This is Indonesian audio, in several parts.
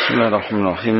بسم الله الرحمن الرحيم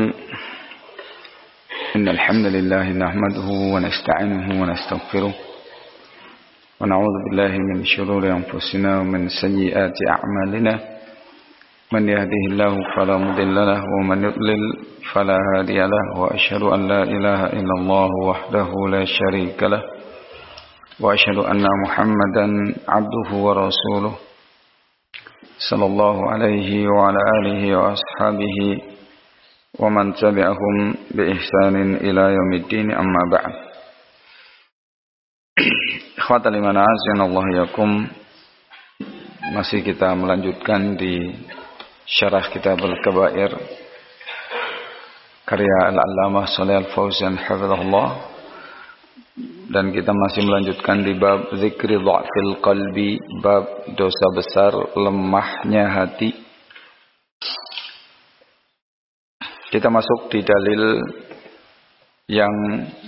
إن الحمد لله نحمده ونستعينه ونستغفره ونعوذ بالله من شرور أنفسنا ومن سيئات أعمالنا من يهده الله فلا مضل له ومن يضلل فلا هادي له وأشهد أن لا إله إلا الله وحده لا شريك له وأشهد أن محمدا عبده ورسوله صلى الله عليه وعلى آله وأصحابه ومن تبعهم بإحسان إلى يوم الدين أما بعد. Ikhwatal iman azanallahu yakum. Masih kita melanjutkan di syarah kitab Al-Kabair karya Al-Allamah Shalih Al-Fauzan hafizahullah, dan kita masih melanjutkan di bab zikri dha'fil qalbi, bab dosa besar lemahnya hati. Kita masuk di dalil yang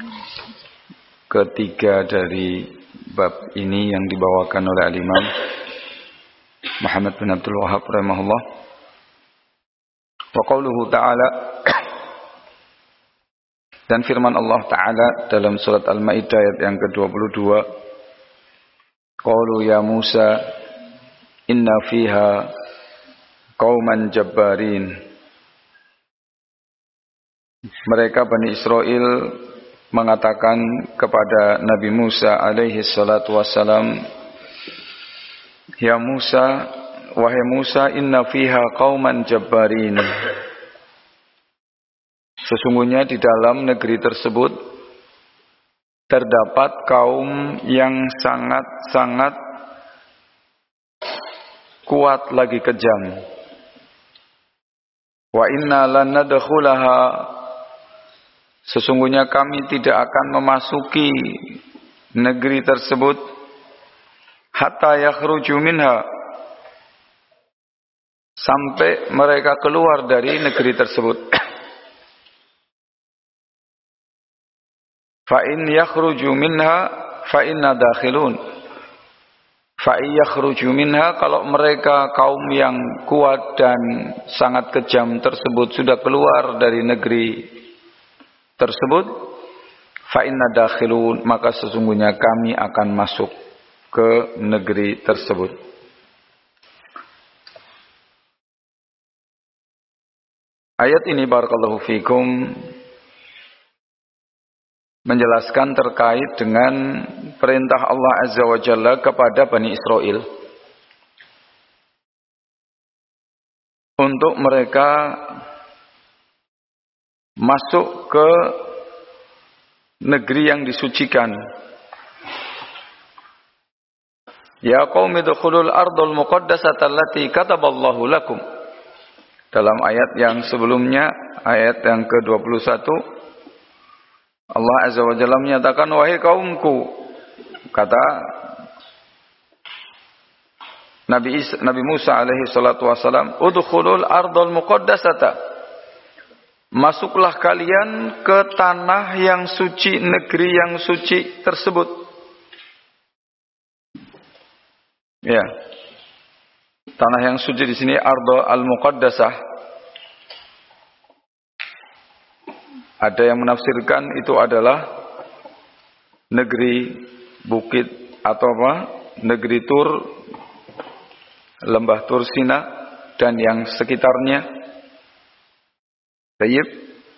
ketiga dari bab ini yang dibawakan oleh Al-Imam Muhammad bin Abdul Wahhab rahimahullah. Wa qauluhu ta'ala, dan firman Allah Ta'ala dalam surat Al-Ma'idah ayat yang ke-22, qalu ya Musa inna fiha qauman jabbarin. Mereka Bani Israel mengatakan kepada Nabi Musa alaihi salatu wassalam, ya Musa, wahai Musa, inna fiha qauman jabbarin. Sesungguhnya di dalam negeri tersebut terdapat kaum yang sangat-sangat kuat lagi kejam. Wa inna lan nadkhulaha, sesungguhnya kami tidak akan memasuki negeri tersebut hatta yakhruju minha, sampai mereka keluar dari negeri tersebut. Fa in yakhruju minha fa inna dakhilun. Fa in yakhruju minha, kalau mereka kaum yang kuat dan sangat kejam tersebut sudah keluar dari negeri tersebut, fa inna dakhilun, maka sesungguhnya kami akan masuk ke negeri tersebut. Ayat ini barakallahu fikum menjelaskan terkait dengan perintah Allah Azza wa Jalla kepada Bani Israel untuk mereka masuk ke negeri yang disucikan. Ya qaumi dukhulul ardul muqaddasata allati kataballahu lakum. Dalam ayat yang sebelumnya, ayat yang ke-21, Allah Azza wa Jalla menyatakan, wahai kaumku, kata Nabi Musa alaihi salatu wassalam, udkhulul ardul muqaddasata, masuklah kalian ke tanah yang suci, negeri yang suci tersebut. Ya, tanah yang suci di sini ardul al-muqaddasah. Ada yang menafsirkan itu adalah negeri bukit atau apa? Negeri Tur, lembah Tur Sina dan yang sekitarnya. Baik.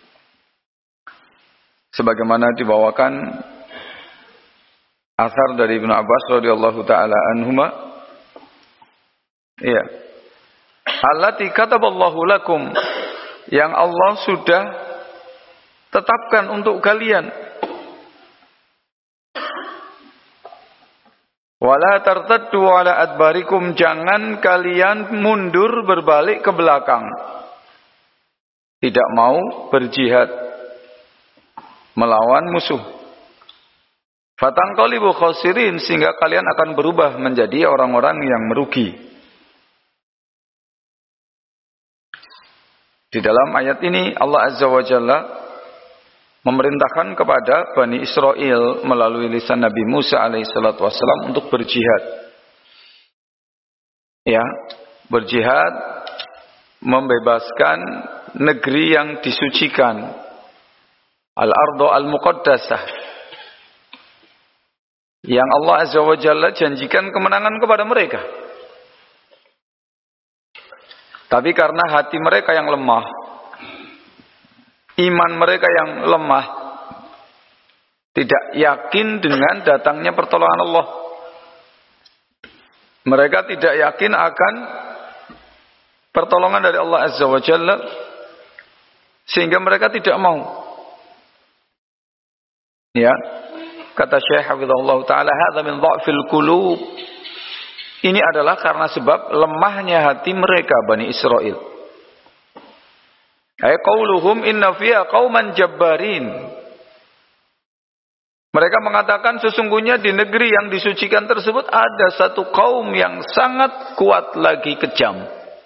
Sebagaimana dibawakan asar dari Ibnu Abbas radhiyallahu taala anhuma. Iya. Allati kataballahu lakum, yang Allah sudah tetapkan untuk kalian. Wala tartaddu ala adbarikum, jangan kalian mundur berbalik ke belakang. Tidak mau berjihad melawan musuh. Fatanqalibu khasirin, sehingga kalian akan berubah menjadi orang-orang yang merugi. Di dalam ayat ini Allah Azza wa Jalla memerintahkan kepada Bani Israel melalui lisan Nabi Musa alaihissalatu wassalam untuk berjihad. Ya, berjihad membebaskan negeri yang disucikan, al-ardu al-muqaddasah, yang Allah Azza wa Jalla janjikan kemenangan kepada mereka. Tapi karena hati mereka yang lemah, iman mereka yang lemah, tidak yakin dengan datangnya pertolongan Allah. Mereka tidak yakin akan pertolongan dari Allah Azza wa Jalla, sehingga mereka tidak mau. Ya, kata Syekh Hafizahullah Ta'ala, hadza min dha'fil qulub. Ini adalah karena sebab lemahnya hati mereka, Bani Israel. Ay qauluhum inna fiha qauman jabbarin. Mereka mengatakan sesungguhnya di negeri yang disucikan tersebut ada satu kaum yang sangat kuat lagi kejam.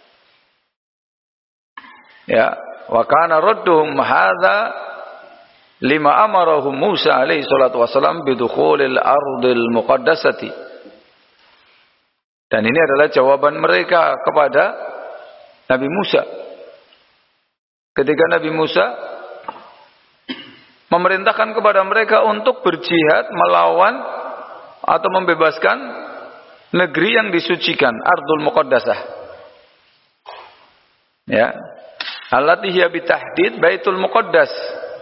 Ya, wa kana radduhum hadza lima amarahum Musa alaihi salatu wasalam bidukhulil ardil muqaddasati. Dan ini adalah jawaban mereka kepada Nabi Musa. Ketika Nabi Musa memerintahkan kepada mereka untuk berjihad melawan atau membebaskan negeri yang disucikan, Ardul Muqaddasah. Ya. Allati hiya bitahdid Baitul Muqaddas.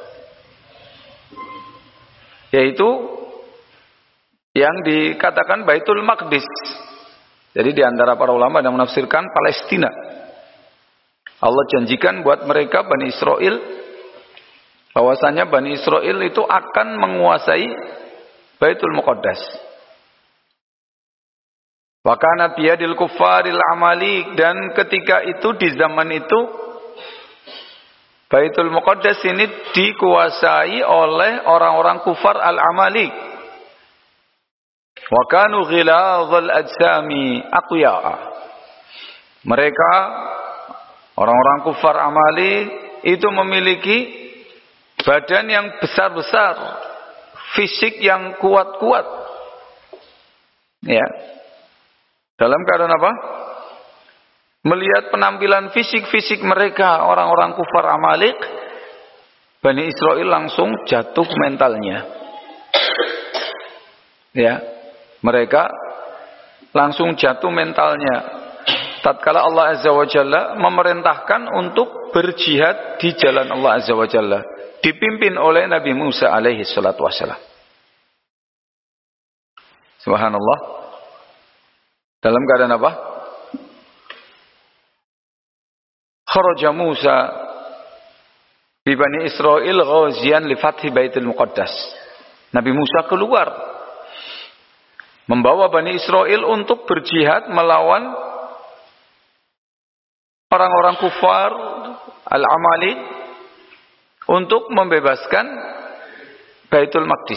Yaitu yang dikatakan Baitul Maqdis. Jadi di antara para ulama yang menafsirkan Palestina. Allah janjikan buat mereka Bani Israel bahwasanya Bani Israel itu akan menguasai Baitul Muqaddas. Wa kana biyadil kuffaril amalik, dan ketika itu di zaman itu Baitul Muqaddas ini dikuasai oleh orang-orang kufar al-amalik. Wa kanu ghiladzal ajsami aqya'a. Mereka orang-orang kufar amali itu memiliki badan yang besar-besar, fisik yang kuat-kuat. Ya. Dalam keadaan apa? Melihat penampilan fisik-fisik mereka, orang-orang kufar amalik, Bani Israel langsung jatuh mentalnya. Ya. Mereka langsung jatuh mentalnya tatkala Allah Azza wa Jalla memerintahkan untuk berjihad di jalan Allah Azza wa Jalla, dipimpin oleh Nabi Musa alaihi salatu wassalam. Subhanallah. Dalam keadaan apa? Kharaja Musa bi Bani Israil ghaziyan li fathi Baitul Muqaddas. Nabi Musa keluar membawa Bani Israel untuk berjihad melawan orang-orang kufar al-amali untuk membebaskan Baitul Maqdis.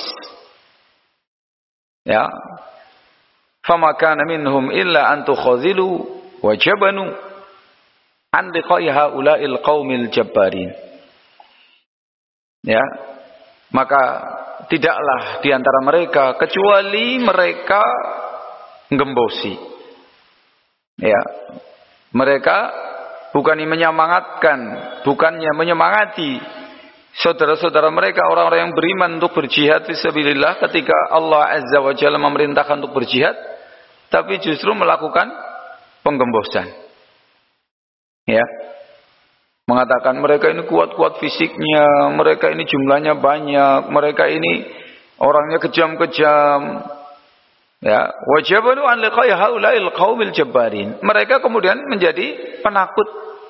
Ya. Fama kana minhum illa an tukhazilu wa jabanu an liqa'i haula'il qaumil jabbarin. Ya. Maka tidaklah di antara mereka kecuali mereka gembosi. Ya. Mereka bukannya menyemangatkan, bukannya menyemangati saudara-saudara mereka orang-orang yang beriman untuk berjihad fisabilillah ketika Allah Azza wa Jalla memerintahkan untuk berjihad, tapi justru melakukan penggembosan. Ya. Mengatakan mereka ini kuat-kuat fisiknya, mereka ini jumlahnya banyak, mereka ini orangnya kejam-kejam. Ya, wajabanu an liqa'i haula'il qaumil jabbarin. Mereka kemudian menjadi penakut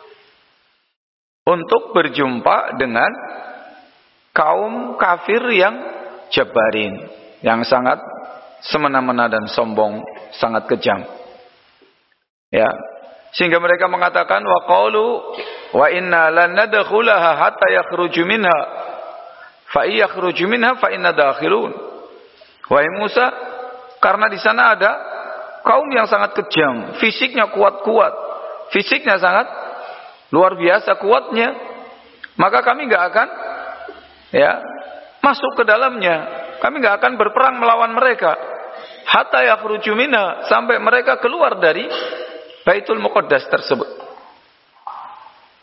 untuk berjumpa dengan kaum kafir yang jabbarin, yang sangat semena-mena dan sombong, sangat kejam. Ya. Sehingga mereka mengatakan wa qalu wa inna lan nadkhulaha hatta yakhruju minha fa yakhruju minha fa inna dakhilun. Wahai Musa, karena di sana ada kaum yang sangat kejam, fisiknya kuat-kuat, fisiknya sangat luar biasa kuatnya, maka kami enggak akan ya masuk ke dalamnya. Kami enggak akan berperang melawan mereka hatta yakhruju minha, sampai mereka keluar dari Baitul Muqaddas tersebut.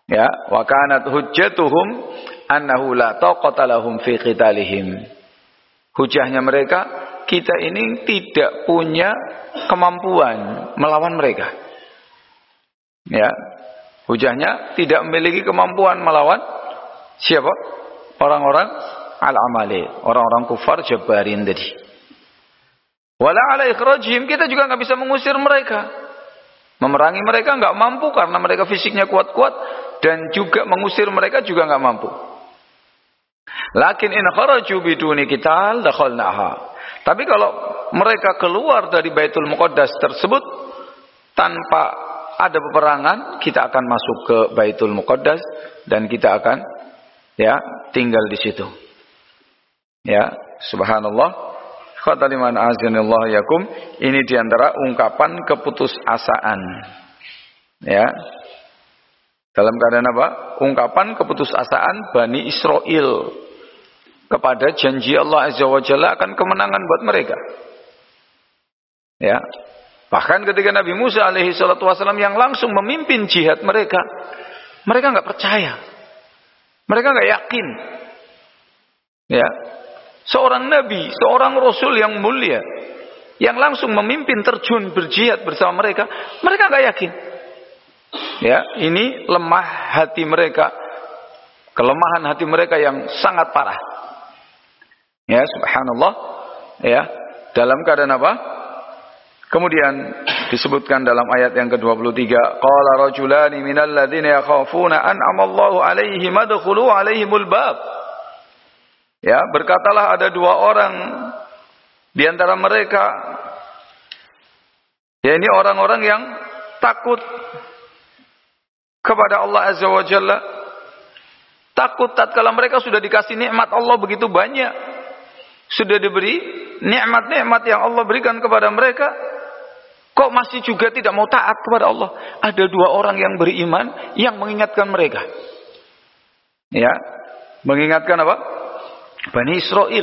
Ya, wa kanat hujjatuhum annahu la taqata lahum fi qitalihim. Hujahnya mereka, kita ini tidak punya kemampuan melawan mereka. Ya. Hujahnya tidak memiliki kemampuan melawan siapa? Orang-orang al-amali, orang-orang kufar jabarin tadi. Wala ala ikhrajihim, kita juga enggak bisa mengusir mereka. Memerangi mereka enggak mampu karena mereka fisiknya kuat-kuat, dan juga mengusir mereka juga enggak mampu. Lakin in kharaju biduni qital dakhalnaha. Tapi kalau mereka keluar dari Baitul Muqaddas tersebut tanpa ada peperangan, kita akan masuk ke Baitul Muqaddas dan kita akan tinggal di situ. Ya, subhanallah. Khataliman azanillahu yakum, ini diantara ungkapan keputusasaan. Ya. Dalam keadaan apa? Ungkapan keputusasaan Bani Israel kepada janji Allah Azza wa Jalla akan kemenangan buat mereka. Ya. Bahkan ketika Nabi Musa alaihi salatu wasallam yang langsung memimpin jihad mereka enggak percaya. Mereka enggak yakin. Ya. Seorang nabi, seorang rasul yang mulia yang langsung memimpin terjun berjihad bersama mereka enggak yakin. Ya, ini lemah hati mereka. Kelemahan hati mereka yang sangat parah. Ya, subhanallah. Ya, dalam keadaan apa? Kemudian disebutkan dalam ayat yang ke-23, qala rajulani minal ladzina yakhafuna an'amallahu 'alaihim adkhulu 'alaihimul bab. Ya, berkatalah ada dua orang di antara mereka, ya ini orang-orang yang takut kepada Allah Azza wa Jalla. Takut tatkala mereka sudah dikasih nikmat Allah begitu banyak, sudah diberi nikmat-nikmat yang Allah berikan kepada mereka, kok masih juga tidak mau taat kepada Allah. Ada dua orang yang beriman yang mengingatkan mereka. Ya, mengingatkan apa? Bani Israel.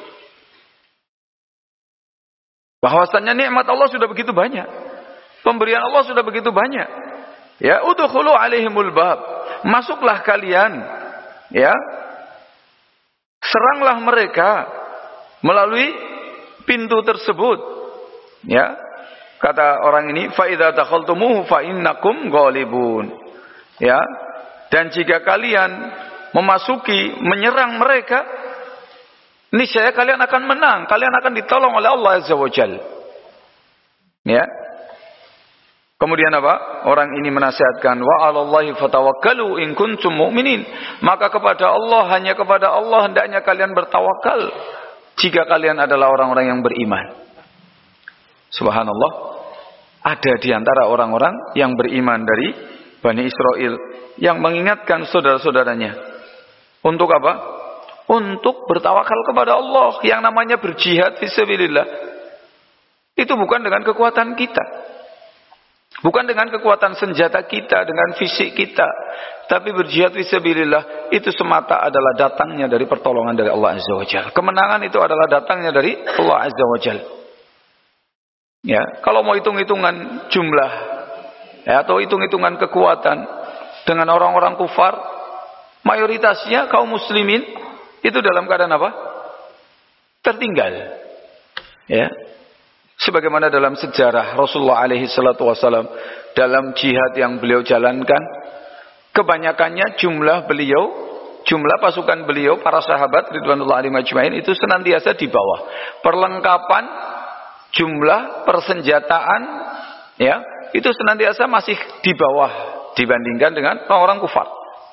Bahwasannya nikmat Allah sudah begitu banyak. Pemberian Allah sudah begitu banyak. Ya, udkhulu alaihimul bab. Masuklah kalian. Ya. Seranglah mereka melalui pintu tersebut. Ya. Kata orang ini, fa idza dakhaltumuhu fa innakum ghalibun. Ya. Dan jika kalian memasuki, menyerang mereka, niscaya kalian akan menang, kalian akan ditolong oleh Allah Azza wa Jalla. Ya. Kemudian apa? Orang ini menasihatkan, wa 'alallahi fatawakkalu in kuntum mu'minin. Maka kepada Allah, hanya kepada Allah hendaknya kalian bertawakal jika kalian adalah orang-orang yang beriman. Subhanallah. Ada di antara orang-orang yang beriman dari Bani Israel yang mengingatkan saudara-saudaranya untuk apa? Untuk bertawakal kepada Allah. Yang namanya berjihad fisabilillah itu bukan dengan kekuatan kita, bukan dengan kekuatan senjata kita, dengan fisik kita, tapi berjihad fisabilillah itu semata adalah datangnya dari pertolongan dari Allah Azza wa Jalla. Kemenangan itu adalah datangnya dari Allah Azza wa Jalla. Ya, kalau mau hitung-hitungan jumlah, ya, atau hitung-hitungan kekuatan dengan orang-orang kufar, mayoritasnya kaum muslimin itu dalam keadaan apa? Tertinggal. Ya. Sebagaimana dalam sejarah Rasulullah alaihi salatu wasallam dalam jihad yang beliau jalankan, kebanyakannya jumlah pasukan beliau, para sahabat ridwanullah alaihim ajmain itu senantiasa di bawah. Perlengkapan, jumlah, persenjataan, ya, itu senantiasa masih di bawah dibandingkan dengan orang-orang kufar.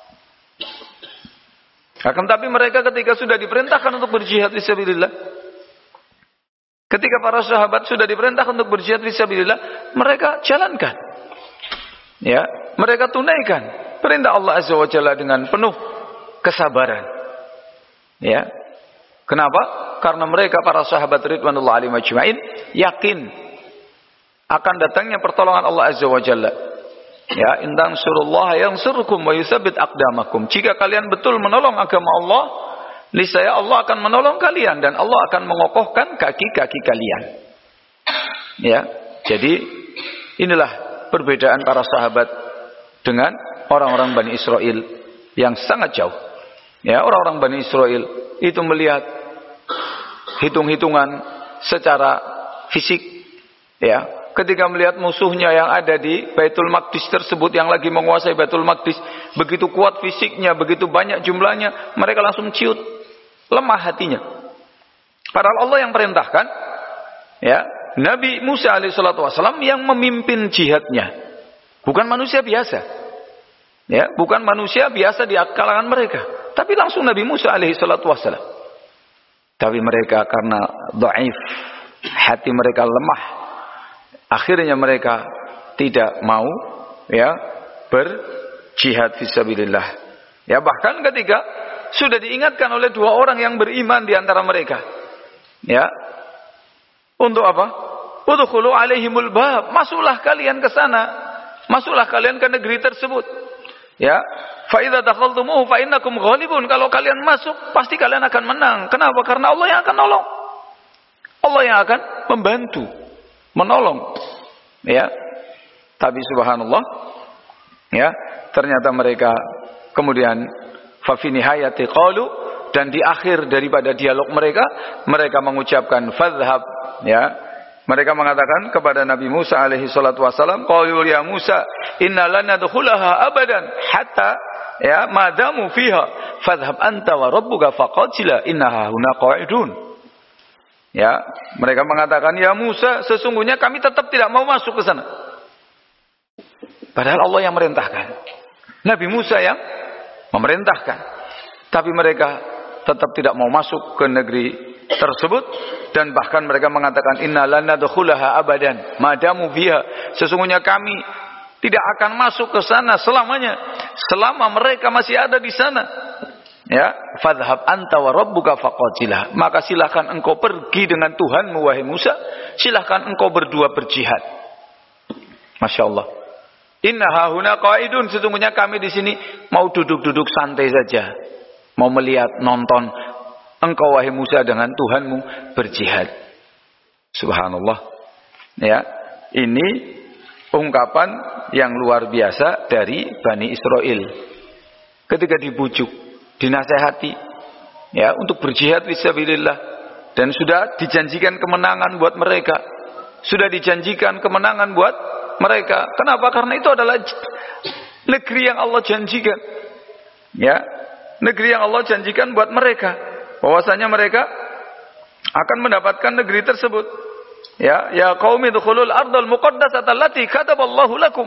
Akan tapi mereka ketika sudah diperintahkan untuk berjihad fisabilillah, ketika para sahabat sudah diperintahkan untuk berjihad fisabilillah, mereka jalankan. Ya, mereka tunaikan perintah Allah Azza wa Jalla dengan penuh kesabaran. Ya. Kenapa? Karena mereka para sahabat ridwanullah alaihim ajmain yakin akan datangnya pertolongan Allah Azza wa Jalla. Ya, in tansurullaha yansurkum wa yutsabbit aqdamakum. Jika kalian betul menolong agama Allah, niscaya Allah akan menolong kalian dan Allah akan mengokohkan kaki-kaki kalian. Ya, jadi inilah perbedaan para sahabat dengan orang-orang Bani Israel yang sangat jauh. Ya, orang-orang Bani Israel itu melihat hitung-hitungan secara fisik, ya, ketika melihat musuhnya yang ada di Baitul Maqdis tersebut, yang lagi menguasai Baitul Maqdis, begitu kuat fisiknya, begitu banyak jumlahnya, mereka langsung ciut, lemah hatinya. Padahal Allah yang perintahkan, ya, Nabi Musa alaihissalam yang memimpin jihadnya, bukan manusia biasa, ya, bukan manusia biasa di kalangan mereka, tapi langsung Nabi Musa alaihissalam. Tapi mereka karena dhaif, hati mereka lemah, akhirnya mereka tidak mau, ya, berjihad fisabilillah. Ya, bahkan ketika sudah diingatkan oleh dua orang yang beriman di antara mereka, ya, untuk apa? Udkhulu alaihimul bab, masuklah kalian ke sana, masuklah kalian ke negeri tersebut. Ya, fa idza dakhaltumuhu fa innakum ghalibun. Kalau kalian masuk, pasti kalian akan menang. Kenapa? Karena Allah yang akan nolong. Allah yang akan membantu, menolong. Ya. Tapi subhanallah, ya, ternyata mereka kemudian fa fi nihayati qalu, dan di akhir daripada dialog mereka, mereka mengucapkan fadhhab, ya. Mereka mengatakan kepada Nabi Musa alaihi salatu wasalam, qalu ya Musa, inna lan nadkhulaha abadan hatta, ya, madamu fiha fadhhab anta wa rabbuka faqatila innaha huna qa'idun. Ya, mereka mengatakan, ya Musa, sesungguhnya kami tetap tidak mau masuk ke sana. Padahal Allah yang merintahkan, Nabi Musa yang memerintahkan, tapi mereka tetap tidak mau masuk ke negeri tersebut, dan bahkan mereka mengatakan inna lan nadkhulaha abadan madamu fiha, sesungguhnya kami tidak akan masuk ke sana selamanya, selama mereka masih ada di sana. Ya, fadhhab anta wa rabbuka faqatilah, maka silakan engkau pergi dengan Tuhanmu wahai Musa, silakan engkau berdua berjihad. Masya Allah. Inna hahuna qaidun, sesungguhnya kami di sini mau duduk-duduk santai saja, mau melihat, nonton engkau wahai Musa dengan Tuhanmu berjihad. Subhanallah. Ya, ini ungkapan yang luar biasa dari Bani Israel. Ketika dibujuk, dinasehati, ya, untuk berjihad fisabilillah, dan sudah dijanjikan kemenangan buat mereka. Sudah dijanjikan kemenangan buat mereka. Kenapa? Karena itu adalah negeri yang Allah janjikan. Ya, negeri yang Allah janjikan buat mereka, bahwasanya mereka akan mendapatkan negeri tersebut. Ya qaumi dukhulul ardal muqaddasata allati kataballahu lakum.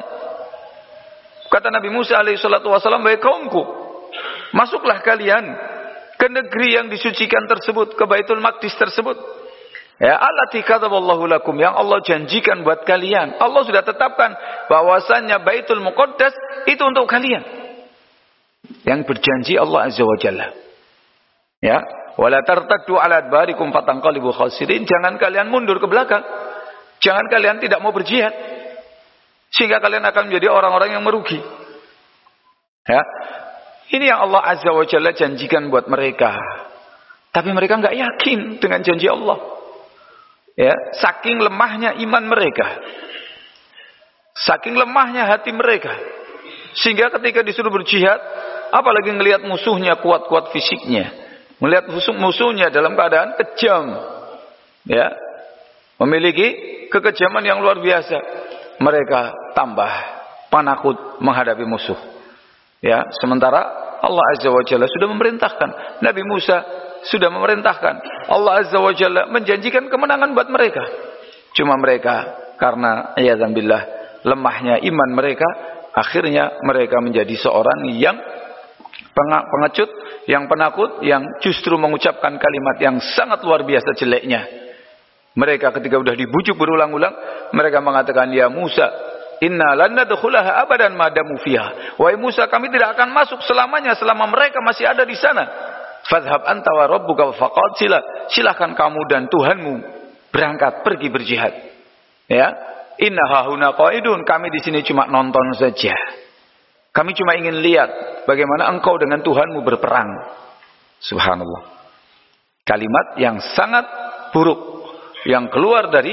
Kata Nabi Musa alaihi salatu wasallam, wahai kaumku, masuklah kalian ke negeri yang disucikan tersebut, ke Baitul Maqdis tersebut. Ya, allati kataballahu lakum, yang Allah janjikan buat kalian. Allah sudah tetapkan bahwasanya Baitul Muqaddas itu untuk kalian. Yang berjanji Allah Azza wa Jalla. Ya, wala tartaddu ala adbarikum fatanqalibu khasirin, jangan kalian mundur ke belakang. Jangan kalian tidak mau berjihad, sehingga kalian akan menjadi orang-orang yang merugi. Ya. Ini yang Allah Azza wa Jalla janjikan buat mereka. Tapi mereka enggak yakin dengan janji Allah. Ya, saking lemahnya iman mereka. Saking lemahnya hati mereka. Sehingga ketika disuruh berjihad, apalagi ngelihat musuhnya kuat-kuat fisiknya, melihat musuhnya dalam keadaan kejam, ya, memiliki kekejaman yang luar biasa, mereka tambah penakut menghadapi musuh. Ya, sementara Allah Azza wa Jalla sudah memerintahkan, Nabi Musa sudah memerintahkan, Allah Azza wa Jalla menjanjikan kemenangan buat mereka. Cuma mereka karena a'udzubillah lemahnya iman mereka, akhirnya mereka menjadi seorang yang pengecut, yang penakut, yang justru mengucapkan kalimat yang sangat luar biasa jeleknya. Mereka ketika sudah dibujuk berulang-ulang, mereka mengatakan, ya Musa, inna lan nadkhulaha abadan madamu fiha. Wahai Musa, kami tidak akan masuk selamanya selama mereka masih ada di sana. Fadhhab anta wa rabbuka faqatila, silakan kamu dan Tuhanmu berangkat pergi berjihad. Ya, inna hahuna qaidun, kami di sini cuma nonton saja. Kami cuma ingin lihat bagaimana engkau dengan Tuhanmu berperang. Subhanallah. Kalimat yang sangat buruk yang keluar dari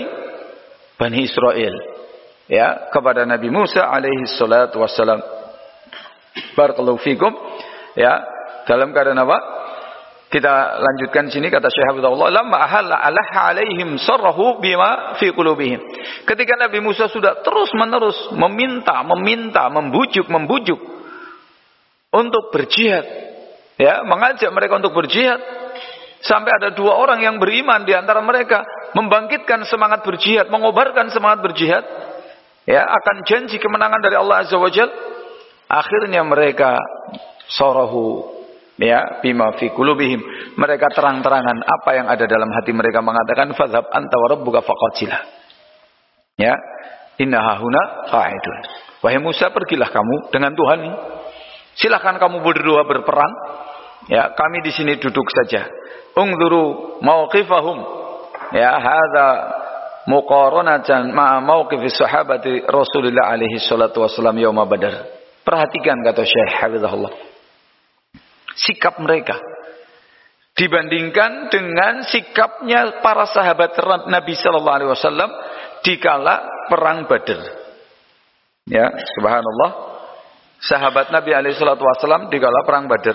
Bani Israel, ya, kepada Nabi Musa alaihi salatu wassalam. Barakallahu fikum. Ya, dalam keadaan apa? Kita lanjutkan sini kata Syekh Habibullah, lamma ahalla alaihim sarrahu bima fi qulubihim. Ketika Nabi Musa sudah terus-menerus meminta, membujuk untuk berjihad, ya, mengajak mereka untuk berjihad, sampai ada 2 orang yang beriman di antara mereka membangkitkan semangat berjihad, mengobarkan semangat berjihad, ya, akan janji kemenangan dari Allah Azza wa Jalla. Akhirnya mereka sarahu, ya, bima fi qulubihim, mereka terang-terangan apa yang ada dalam hati mereka, mengatakan fadhhab anta wa rabbuka faqatila, ya, innaha huna qa'idun. Wahai Musa, pergilah kamu dengan Tuhan, silakan kamu berdua berperang, ya, kami di sini duduk saja. Ungduru mauqifahum, ya, hadza muqaranatan ma mauqifis sahabati Rasulullah alaihi salatu wasallam yaum Badar. Perhatikan kata Syekh Hafizahullah, sikap mereka dibandingkan dengan sikapnya para sahabat Nabi sallallahu alaihi wasallam dikala perang Badar. Ya, subhanallah. Sahabat Nabi alaihi salatu wasallam dikala perang Badar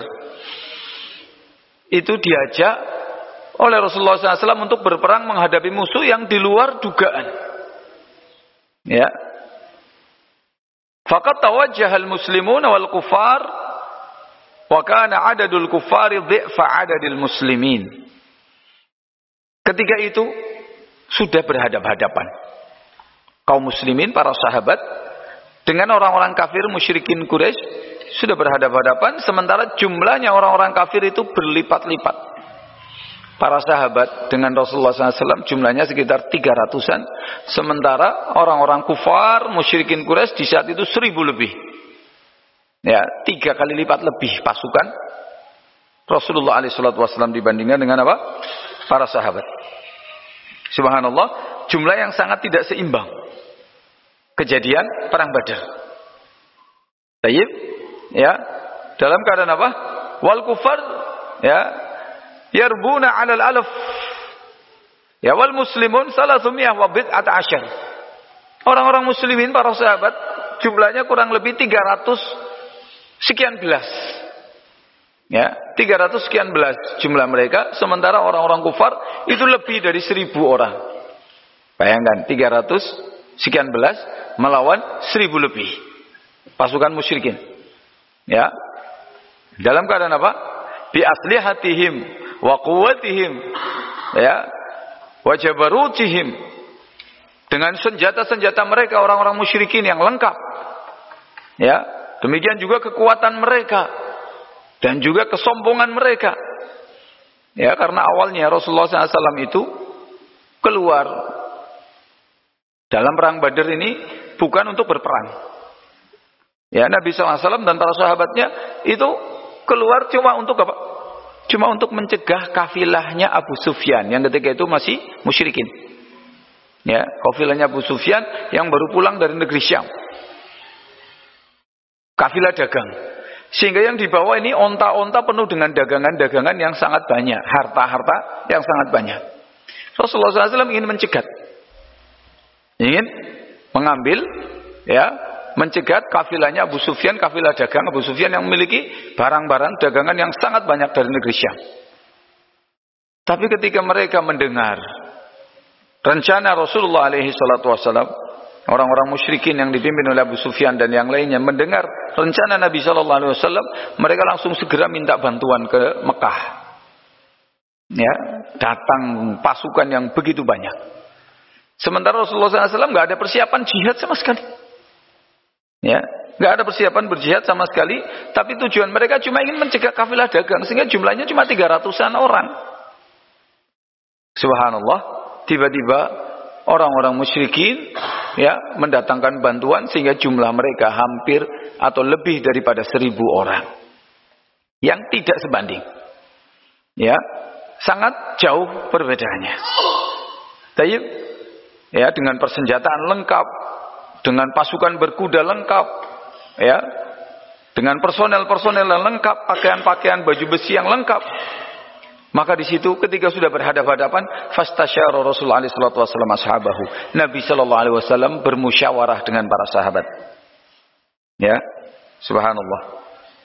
itu diajak oleh Rasulullah SAW untuk berperang menghadapi musuh yang di luar dugaan. Ya. Faqad tawajjaha al-muslimuna wal kuffar wa kana adadul kuffari dhi'fa adadil muslimin. Ketika itu sudah berhadap-hadapan kaum muslimin, para sahabat, dengan orang-orang kafir musyrikin Quraisy sudah berhadap-hadapan, sementara jumlahnya orang-orang kafir itu berlipat-lipat. Para sahabat dengan Rasulullah SAW jumlahnya sekitar 300-an, sementara orang-orang kufar musyrikin Quraisy di saat itu 1000 lebih. Ya, 3 kali lipat lebih pasukan Rasulullah SAW dibandingkan dengan apa? Para sahabat. Subhanallah, jumlah yang sangat tidak seimbang. Kejadian perang Badar. Tayyib, ya, dalam keadaan apa? Wal kufar, ya, yarbuna 'alal alaf. Ya, wal muslimun 300 wa bid'at asyar. Orang-orang muslimin, para sahabat, jumlahnya kurang lebih 300 sekian belas. Ya, 300 sekian belas jumlah mereka, sementara orang-orang kufar itu lebih dari 1000 orang. Bayangkan, 300 sekian belas melawan 1000 lebih pasukan musyrikin. Ya. Dalam keadaan apa? Bi aslihatihim wa quwwatihim, ya, wa jabarutihim, dengan senjata-senjata mereka orang-orang musyrikin yang lengkap. Ya, demikian juga kekuatan mereka dan juga kesombongan mereka. Ya, karena awalnya Rasulullah SAW itu keluar dalam perang Badar ini bukan untuk berperang. Ya, Nabi SAW dan para sahabatnya itu keluar cuma untuk apa? Cuma untuk mencegah kafilahnya Abu Sufyan yang ketika itu masih musyrikin. Ya, kafilahnya Abu Sufyan yang baru pulang dari negeri Syam. Kafilah dagang. Sehingga yang dibawa ini onta-onta penuh dengan dagangan-dagangan yang sangat banyak, harta-harta yang sangat banyak. Rasulullah SAW ingin mencegat, ingin mengambil, ya, mencegat kafilahnya Abu Sufyan, kafilah dagang Abu Sufyan yang memiliki barang-barang dagangan yang sangat banyak dari negeri Syam. Tapi ketika mereka mendengar rencana Rasulullah SAW, orang-orang musyrikin yang dipimpin oleh Abu Sufyan dan yang lainnya mendengar rencana Nabi SAW, mereka langsung segera minta bantuan ke Mekah. Ya, datang pasukan yang begitu banyak. Sementara Rasulullah SAW nggak ada persiapan jihad sama sekali. Ya, nggak ada persiapan berjihad sama sekali, tapi tujuan mereka cuma ingin mencegah kafilah dagang, sehingga jumlahnya cuma 300-an orang. Subhanallah, tiba-tiba orang-orang musyrikin, ya, mendatangkan bantuan sehingga jumlah mereka hampir atau lebih daripada 1000 orang, yang tidak sebanding. Ya, sangat jauh perbedaannya. Tayyib, ya, dengan persenjataan lengkap, dengan pasukan berkuda lengkap, ya, dengan personel-personel yang lengkap, pakaian-pakaian baju besi yang lengkap. Maka di situ ketika sudah berhadapan-hadapan, fastasyara Rasulullah sallallahu alaihi wasallam ashabahu. Nabi sallallahu alaihi wasallam bermusyawarah dengan para sahabat. Ya, subhanallah.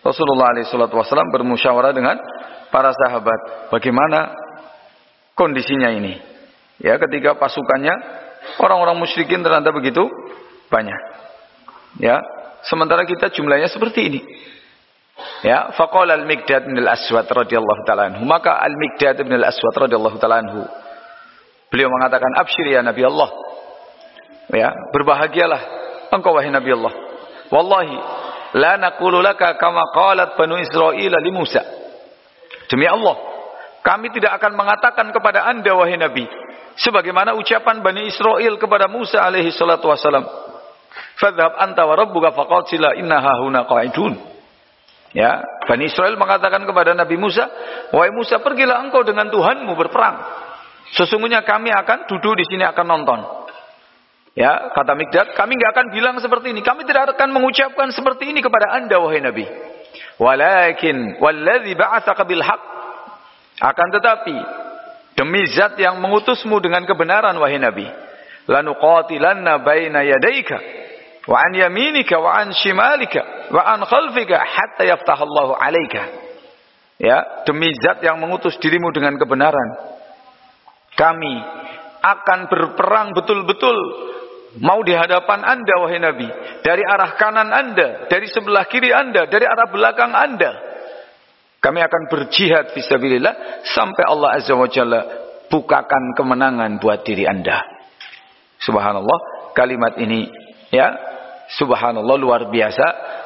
Rasulullah SAW bermusyawarah dengan para sahabat. Bagaimana kondisinya ini? Ya, ketika pasukannya orang-orang musyrikin ternyata begitu banyak. Ya, sementara kita jumlahnya seperti ini. Ya, faqala al-Miqdad bin al-Aswad radhiyallahu ta'ala anhu. Maka al-Miqdad bin al-Aswad radhiyallahu ta'ala anhu, beliau mengatakan, "Absyir ya Nabi Allah." Ya, berbahagialah engkau wahai Nabi Allah. Wallahi la naqulu laka kama qalat Banu Israil li Musa. Demi Allah, kami tidak akan mengatakan kepada Anda wahai Nabi sebagaimana ucapan Bani Israil kepada Musa alaihi salatu wasalam. Fadhhab anta wa rabbuka faqatila inna hahuna qa'idun. Ya, Bani Israil mengatakan kepada Nabi Musa, wahai Musa, pergilah engkau dengan Tuhanmu berperang. Sesungguhnya kami akan duduk di sini akan nonton. Ya, kata Miqdad, kami enggak akan bilang seperti ini. Kami tidak akan mengucapkan seperti ini kepada Anda wahai Nabi. Walakin wallazi ba'atsaka bil haqq. Akan tetapi demi zat yang mengutusmu dengan kebenaran wahai Nabi, lanuqatilanna baina yadayka wa an yaminika wa an shimalika wa an khalfika hatta yaftahallahu alaika. Ya, demi zat yang mengutus dirimu dengan kebenaran, kami akan berperang betul-betul mau di hadapan Anda wahai Nabi, dari arah kanan Anda, dari sebelah kiri Anda, dari arah belakang Anda. Kami akan berjihad fisabilillah sampai Allah Azza wa Jalla bukakan kemenangan buat diri Anda. Subhanallah, kalimat ini ya, subhanallah, luar biasa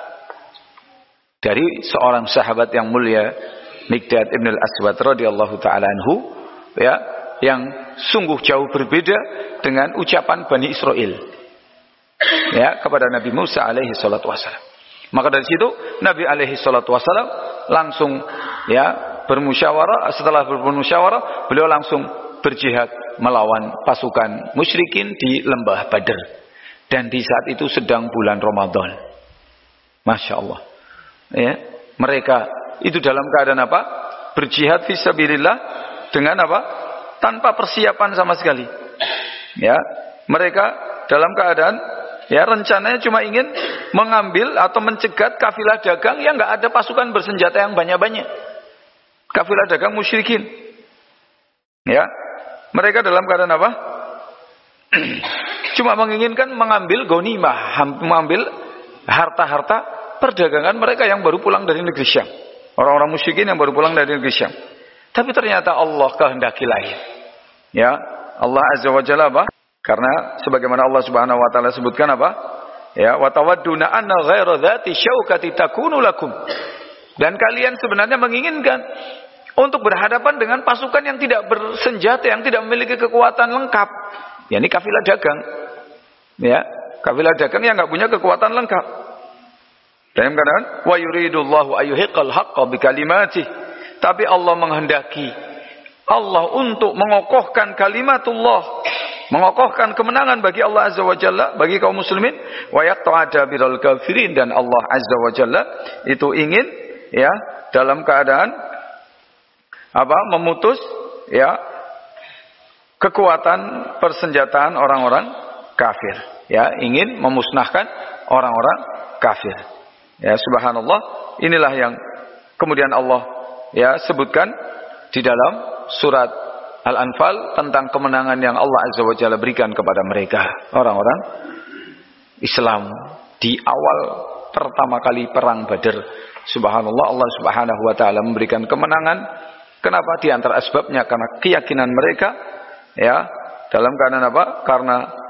dari seorang sahabat yang mulia, Miqdad ibn al-Aswad radhiyallahu ta'ala anhu, ya, yang sungguh jauh berbeda dengan ucapan Bani Israil ya kepada Nabi Musa alaihi salatu wasallam. Maka dari situ Nabi alaihi salatu wasallam langsung ya bermusyawarah. Setelah bermusyawarah, beliau langsung berjihad melawan pasukan musyrikin di lembah Badr. Dan di saat itu sedang bulan Ramadan. Masya Allah. Ya, mereka itu dalam keadaan apa? Berjihad fisabilillah dengan apa? Tanpa persiapan sama sekali. Ya, mereka dalam keadaan ya rencananya cuma ingin mengambil atau mencegat kafilah dagang yang enggak ada pasukan bersenjata yang banyak-banyak. Kafilah dagang musyrikin. Ya, mereka dalam keadaan apa? Cuma menginginkan mengambil ghanimah, mengambil harta-harta perdagangan mereka yang baru pulang dari negeri Syam. Orang-orang musyrikin yang baru pulang dari negeri Syam. Tapi ternyata Allah kehendaki lain. Ya, Allah Azza wa Jalla apa? Karena sebagaimana Allah Subhanahu wa taala sebutkan apa? Ya, wa tawadduna anna ghaira dzati syaukati takunu lakum. Dan kalian sebenarnya menginginkan untuk berhadapan dengan pasukan yang tidak bersenjata, yang tidak memiliki kekuatan lengkap. Ya, ini kafilah dagang. Ya, kafilah dagang yang enggak punya kekuatan lengkap. Dalam keadaan wa yuridullahu ayyuhiqal haqqa bikalimatihi. Tapi Allah menghendaki Allah untuk mengokohkan kalimatullah, mengokohkan kemenangan bagi Allah Azza wa Jalla, bagi kaum muslimin, wa yaqta'ada biral kafirin, dan Allah Azza wa Jalla itu ingin ya dalam keadaan apa? Memutus ya kekuatan persenjataan orang-orang kafir. Ya, ingin memusnahkan orang-orang kafir. Ya, subhanallah, inilah yang kemudian Allah ya sebutkan di dalam surat Al-Anfal tentang kemenangan yang Allah Azza wa Jalla berikan kepada mereka, orang-orang Islam di awal pertama kali perang Badar. Subhanallah, Allah Subhanahu wa taala memberikan kemenangan. Kenapa? Di antara sebabnya karena keyakinan mereka ya dalam keadaan apa? Karena